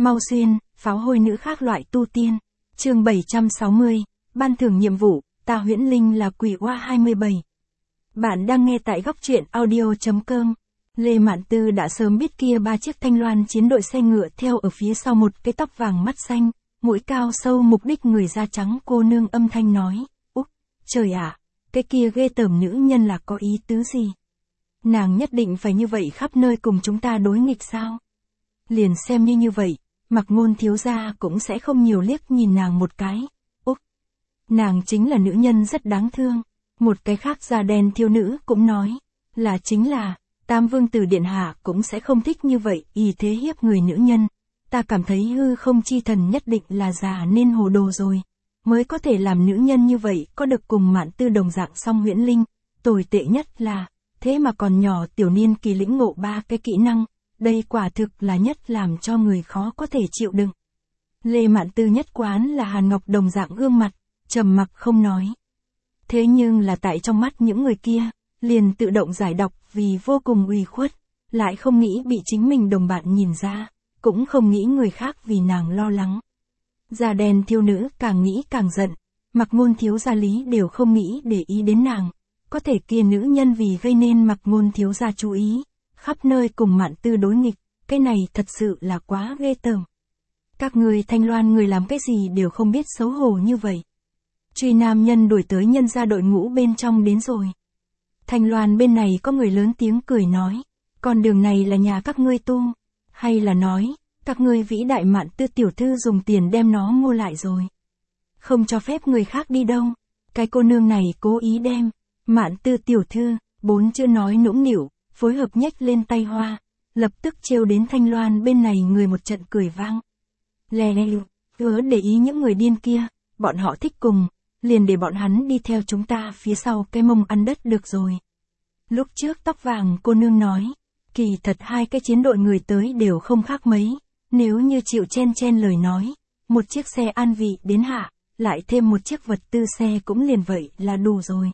Mau xuyên, pháo hôi nữ khác loại tu tiên. Chương 760, ban thưởng nhiệm vụ, ta Huyễn Linh là quỷ oa 27. Bạn đang nghe tại góc truyện audio.com. Lê Mạn Tư đã sớm biết kia ba chiếc thanh loan chiến đội xe ngựa theo ở phía sau một cái tóc vàng mắt xanh, mũi cao sâu mục đích người da trắng cô nương âm thanh nói, Úc, trời ạ, cái kia ghê tởm nữ nhân là có ý tứ gì? Nàng nhất định phải như vậy khắp nơi cùng chúng ta đối nghịch sao? Liền xem như vậy, Mặc Ngôn thiếu gia cũng sẽ không nhiều liếc nhìn nàng một cái. Úc, nàng chính là nữ nhân rất đáng thương. Một cái khác da đen thiếu nữ cũng nói, chính là, Tam Vương Tử Điện Hạ cũng sẽ không thích như vậy, y thế hiếp người nữ nhân. Ta cảm thấy hư không chi thần nhất định là già nên hồ đồ rồi, mới có thể làm nữ nhân như vậy có được cùng Mạn Tư đồng dạng song huyễn linh. Tồi tệ nhất là, thế mà còn nhỏ tiểu niên kỳ lĩnh ngộ ba cái kỹ năng, đây quả thực là nhất làm cho người khó có thể chịu đựng. Lê Mạn Tư nhất quán là Hàn Ngọc đồng dạng gương mặt, trầm mặc không nói. Thế nhưng là tại trong mắt những người kia, liền tự động giải đọc vì vô cùng ủy khuất, lại không nghĩ bị chính mình đồng bạn nhìn ra, cũng không nghĩ người khác vì nàng lo lắng. Da đen thiếu nữ càng nghĩ càng giận, Mặc Ngôn thiếu gia lý đều không nghĩ để ý đến nàng, có thể kia nữ nhân vì gây nên Mặc Ngôn thiếu gia chú ý, khắp nơi cùng Mạn Tư đối nghịch, cái này thật sự là quá ghê tởm. Các người Thanh Loan người làm cái gì đều không biết xấu hổ như vậy. Truy nam nhân đuổi tới nhân gia đội ngũ bên trong đến rồi. Thanh Loan bên này có người lớn tiếng cười nói, con đường này là nhà các ngươi tu, hay là nói, các ngươi vĩ đại Mạn Tư tiểu thư dùng tiền đem nó mua lại rồi. Không cho phép người khác đi đâu. Cái cô nương này cố ý đem Mạn Tư tiểu thư, 4 chữ nói nũng nịu, phối hợp nhếch lên tay hoa, lập tức trêu đến Thanh Loan bên này người một trận cười vang. Lè lè, hứa để ý những người điên kia, bọn họ thích cùng, liền để bọn hắn đi theo chúng ta phía sau cái mông ăn đất được rồi. Lúc trước tóc vàng cô nương nói, kỳ thật hai cái chiến đội người tới đều không khác mấy, nếu như chịu chen lời nói, một chiếc xe an vị đến hạ, lại thêm một chiếc vật tư xe cũng liền vậy là đủ rồi.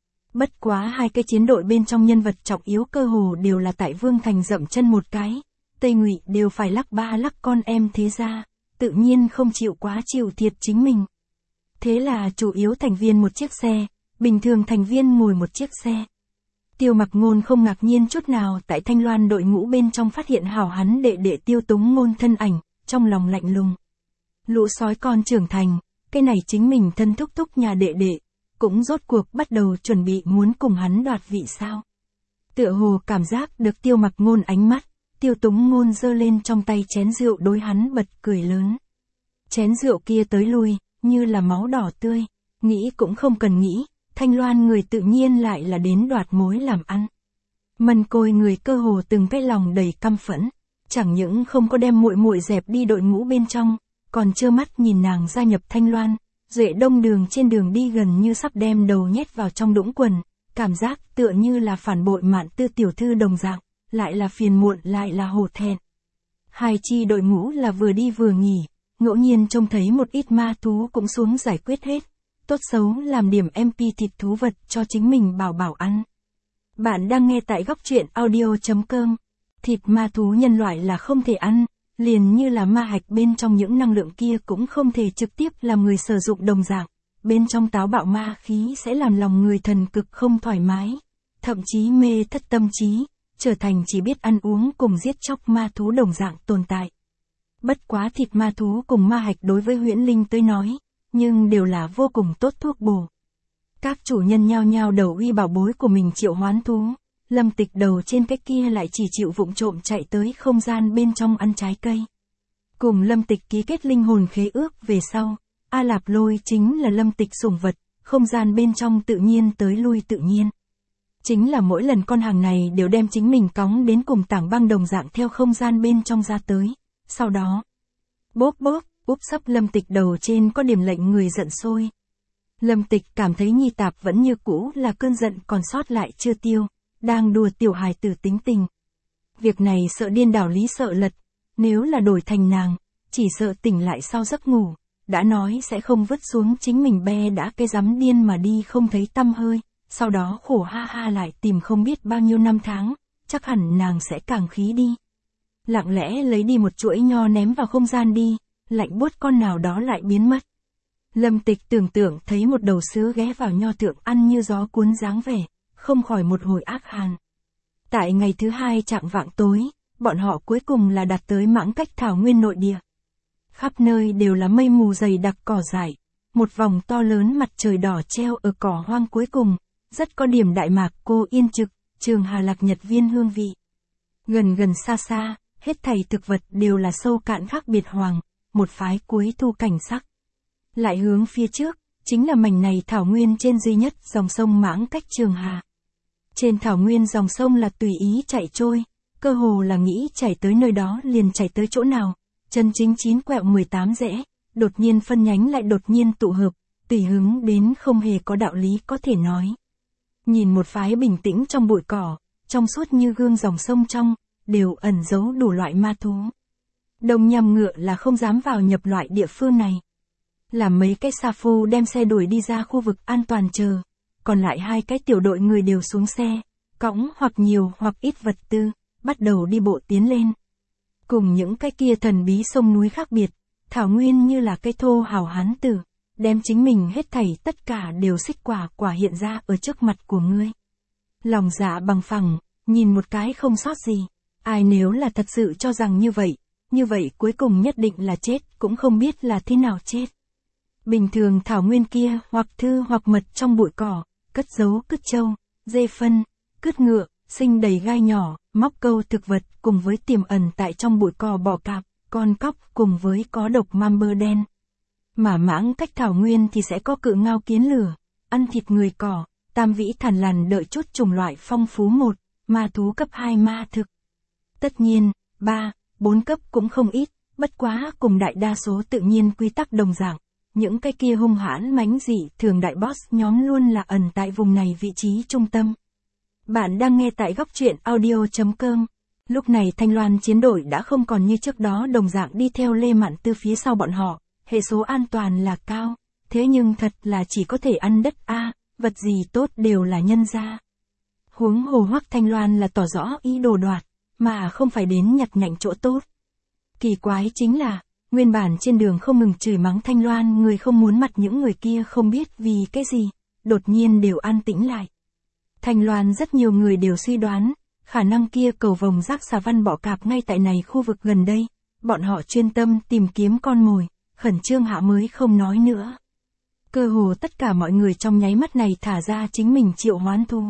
Bất quá hai cái chiến đội bên trong nhân vật trọng yếu cơ hồ đều là tại Vương Thành dậm chân một cái, Tây Ngụy đều phải lắc ba lắc con em thế ra, tự nhiên không chịu quá chịu thiệt chính mình. Thế là chủ yếu thành viên một chiếc xe, bình thường thành viên ngồi một chiếc xe. Tiêu Mặc Ngôn không ngạc nhiên chút nào tại Thanh Loan đội ngũ bên trong phát hiện hảo hắn đệ đệ Tiêu Túng Ngôn thân ảnh, trong lòng lạnh lùng. Lũ sói con trưởng thành, cái này chính mình thân thúc thúc nhà đệ đệ, cũng rốt cuộc bắt đầu chuẩn bị muốn cùng hắn đoạt vị sao. Tựa hồ cảm giác được Tiêu Mặc Ngôn ánh mắt, Tiêu Túng Ngôn giơ lên trong tay chén rượu đối hắn bật cười lớn. Chén rượu kia tới lui, như là máu đỏ tươi, nghĩ cũng không cần nghĩ, Thanh Loan người tự nhiên lại là đến đoạt mối làm ăn. Mân Côi người cơ hồ từng cái lòng đầy căm phẫn, chẳng những không có đem muội muội dẹp đi đội ngũ bên trong, còn trơ mắt nhìn nàng gia nhập Thanh Loan, Duệ Đông đường trên đường đi gần như sắp đem đầu nhét vào trong đũng quần, cảm giác tựa như là phản bội Mạn Tư tiểu thư đồng dạng, lại là phiền muộn lại là hổ thẹn. Hai chi đội ngũ là vừa đi vừa nghỉ, ngẫu nhiên trông thấy một ít ma thú cũng xuống giải quyết hết, tốt xấu làm điểm MP thịt thú vật cho chính mình bảo ăn. Bạn đang nghe tại góc truyện audio.com. Thịt ma thú nhân loại là không thể ăn, liền như là ma hạch bên trong những năng lượng kia cũng không thể trực tiếp làm người sử dụng đồng dạng, bên trong táo bạo ma khí sẽ làm lòng người thần cực không thoải mái, thậm chí mê thất tâm trí, trở thành chỉ biết ăn uống cùng giết chóc ma thú đồng dạng tồn tại. Bất quá thịt ma thú cùng ma hạch đối với huyễn linh tới nói, nhưng đều là vô cùng tốt thuốc bổ. Các chủ nhân nhao nhao đầu uy bảo bối của mình triệu hoán thú, Lâm Tịch đầu trên cái kia lại chỉ chịu vụng trộm chạy tới không gian bên trong ăn trái cây. Cùng Lâm Tịch ký kết linh hồn khế ước về sau, A Lạp Lôi chính là Lâm Tịch sủng vật, không gian bên trong tự nhiên tới lui tự nhiên. Chính là mỗi lần con hàng này đều đem chính mình cõng đến cùng tảng băng đồng dạng theo không gian bên trong ra tới, sau đó, bốp úp sấp Lâm Tịch đầu trên có điểm lệnh người giận sôi. Lâm Tịch cảm thấy Nhi Tạp vẫn như cũ là cơn giận còn sót lại chưa tiêu, đang đùa tiểu hài tử tính tình. Việc này sợ điên đảo lý sợ lật, nếu là đổi thành nàng, chỉ sợ tỉnh lại sau giấc ngủ, đã nói sẽ không vứt xuống chính mình be đã cái rắm điên mà đi không thấy tăm hơi, sau đó khổ ha ha lại tìm không biết bao nhiêu năm tháng, chắc hẳn nàng sẽ càng khí đi. lặng lẽ lấy đi một chuỗi nho ném vào không gian đi, lạnh buốt con nào đó lại biến mất. Lâm Tịch tưởng tượng thấy một đầu sứa ghé vào nho thượng ăn như gió cuốn dáng vẻ, không khỏi một hồi ác hàn. Tại ngày thứ hai chạng vạng tối, bọn họ cuối cùng là đạt tới mãng cách thảo nguyên nội địa. Khắp nơi đều là mây mù dày đặc cỏ dại, một vòng to lớn mặt trời đỏ treo ở cỏ hoang cuối cùng, rất có điểm Đại Mạc Cô Yên Trực, Trường Hà Lạc Nhật Viên hương vị. Gần gần xa xa, hết thảy thực vật đều là sâu cạn khác biệt hoàng, một phái cuối thu cảnh sắc. Lại hướng phía trước, chính là mảnh này thảo nguyên trên duy nhất dòng sông mãng cách Trường Hà. Trên thảo nguyên dòng sông là tùy ý chạy trôi, cơ hồ là nghĩ chảy tới nơi đó liền chảy tới chỗ nào, chân chính 9 quẹo 18 rẽ, đột nhiên phân nhánh lại đột nhiên tụ hợp, tùy hứng đến không hề có đạo lý có thể nói. Nhìn một phái bình tĩnh trong bụi cỏ, trong suốt như gương dòng sông trong, đều ẩn giấu đủ loại ma thú. Đồng nhằm ngựa là không dám vào nhập loại địa phương này. Làm mấy cái sa phu đem xe đuổi đi ra khu vực an toàn chờ, còn lại 2 cái tiểu đội người đều xuống xe, cõng hoặc nhiều hoặc ít vật tư, bắt đầu đi bộ tiến lên. Cùng những cái kia thần bí sông núi khác biệt, thảo nguyên như là cây thô hào hán tử, đem chính mình hết thảy tất cả đều xích quả hiện ra ở trước mặt của ngươi. Lòng dạ bằng phẳng, nhìn một cái không sót gì, ai nếu là thật sự cho rằng như vậy cuối cùng nhất định là chết cũng không biết là thế nào chết. Bình thường thảo nguyên kia hoặc thư hoặc mật trong bụi cỏ, cất giấu cứt trâu, dê phân, cứt ngựa, sinh đầy gai nhỏ, móc câu thực vật cùng với tiềm ẩn tại trong bụi cỏ bọ cạp, con cóc cùng với có độc mam bơ đen. Mà mãng cách thảo nguyên thì sẽ có cự ngao kiến lửa, ăn thịt người cỏ, tam vĩ thằn lằn đợi chút chủng loại phong phú 1, ma thú cấp 2 ma thực. Tất nhiên, 3, 4 cấp cũng không ít, bất quá cùng đại đa số tự nhiên quy tắc đồng dạng. Những cái kia hung hãn mãnh dị thường đại boss nhóm luôn là ẩn tại vùng này vị trí trung tâm. Bạn đang nghe tại góc truyện audio.com. Lúc này Thanh Loan chiến đội đã không còn như trước đó đồng dạng đi theo Lê Mạn Tư phía sau bọn họ, hệ số an toàn là cao, thế nhưng thật là chỉ có thể ăn đất a, vật gì tốt đều là nhân ra. Huống hồ Hoắc Thanh Loan là tỏ rõ ý đồ đoạt, mà không phải đến nhặt nhạnh chỗ tốt. Kỳ quái chính là, nguyên bản trên đường không ngừng chửi mắng Thanh Loan người không muốn mặt những người kia không biết vì cái gì, đột nhiên đều an tĩnh lại. Thanh Loan rất nhiều người đều suy đoán, khả năng kia cầu vồng rác xà văn bọ cạp ngay tại này khu vực gần đây, bọn họ chuyên tâm tìm kiếm con mồi, khẩn trương hạ mới không nói nữa. Cơ hồ tất cả mọi người trong nháy mắt này thả ra chính mình triệu hoán thú.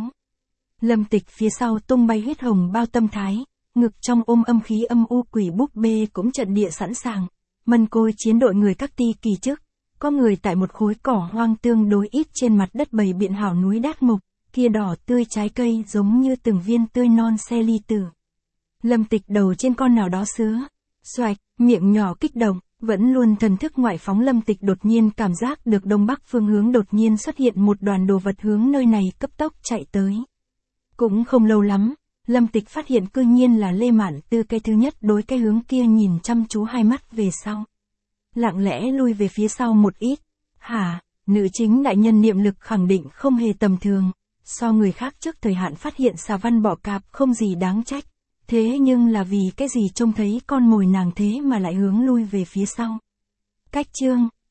Lâm Tịch phía sau tung bay huyết hồng bao tâm thái, ngực trong ôm âm khí âm u quỷ búp bê cũng trận địa sẵn sàng. Mân Côi chiến đội người các ti kỳ chức, có người tại một khối cỏ hoang tương đối ít trên mặt đất bầy biện hảo núi đát mục, kia đỏ tươi trái cây giống như từng viên tươi non xe ly tử. Lâm Tịch đầu trên con nào đó sứa, xoạch, miệng nhỏ kích động, vẫn luôn thần thức ngoại phóng. Lâm Tịch đột nhiên cảm giác được đông bắc phương hướng đột nhiên xuất hiện một đoàn đồ vật hướng nơi này cấp tốc chạy tới. Cũng không lâu lắm, Lâm Tịch phát hiện cư nhiên là Lê Mạn Tư cái thứ nhất đối cái hướng kia nhìn chăm chú hai mắt về sau. Lặng lẽ lui về phía sau một ít. Hả, nữ chính đại nhân niệm lực khẳng định không hề tầm thường. So người khác trước thời hạn phát hiện xà văn bọ cạp không gì đáng trách. Thế nhưng là vì cái gì trông thấy con mồi nàng thế mà lại hướng lui về phía sau. Cách chương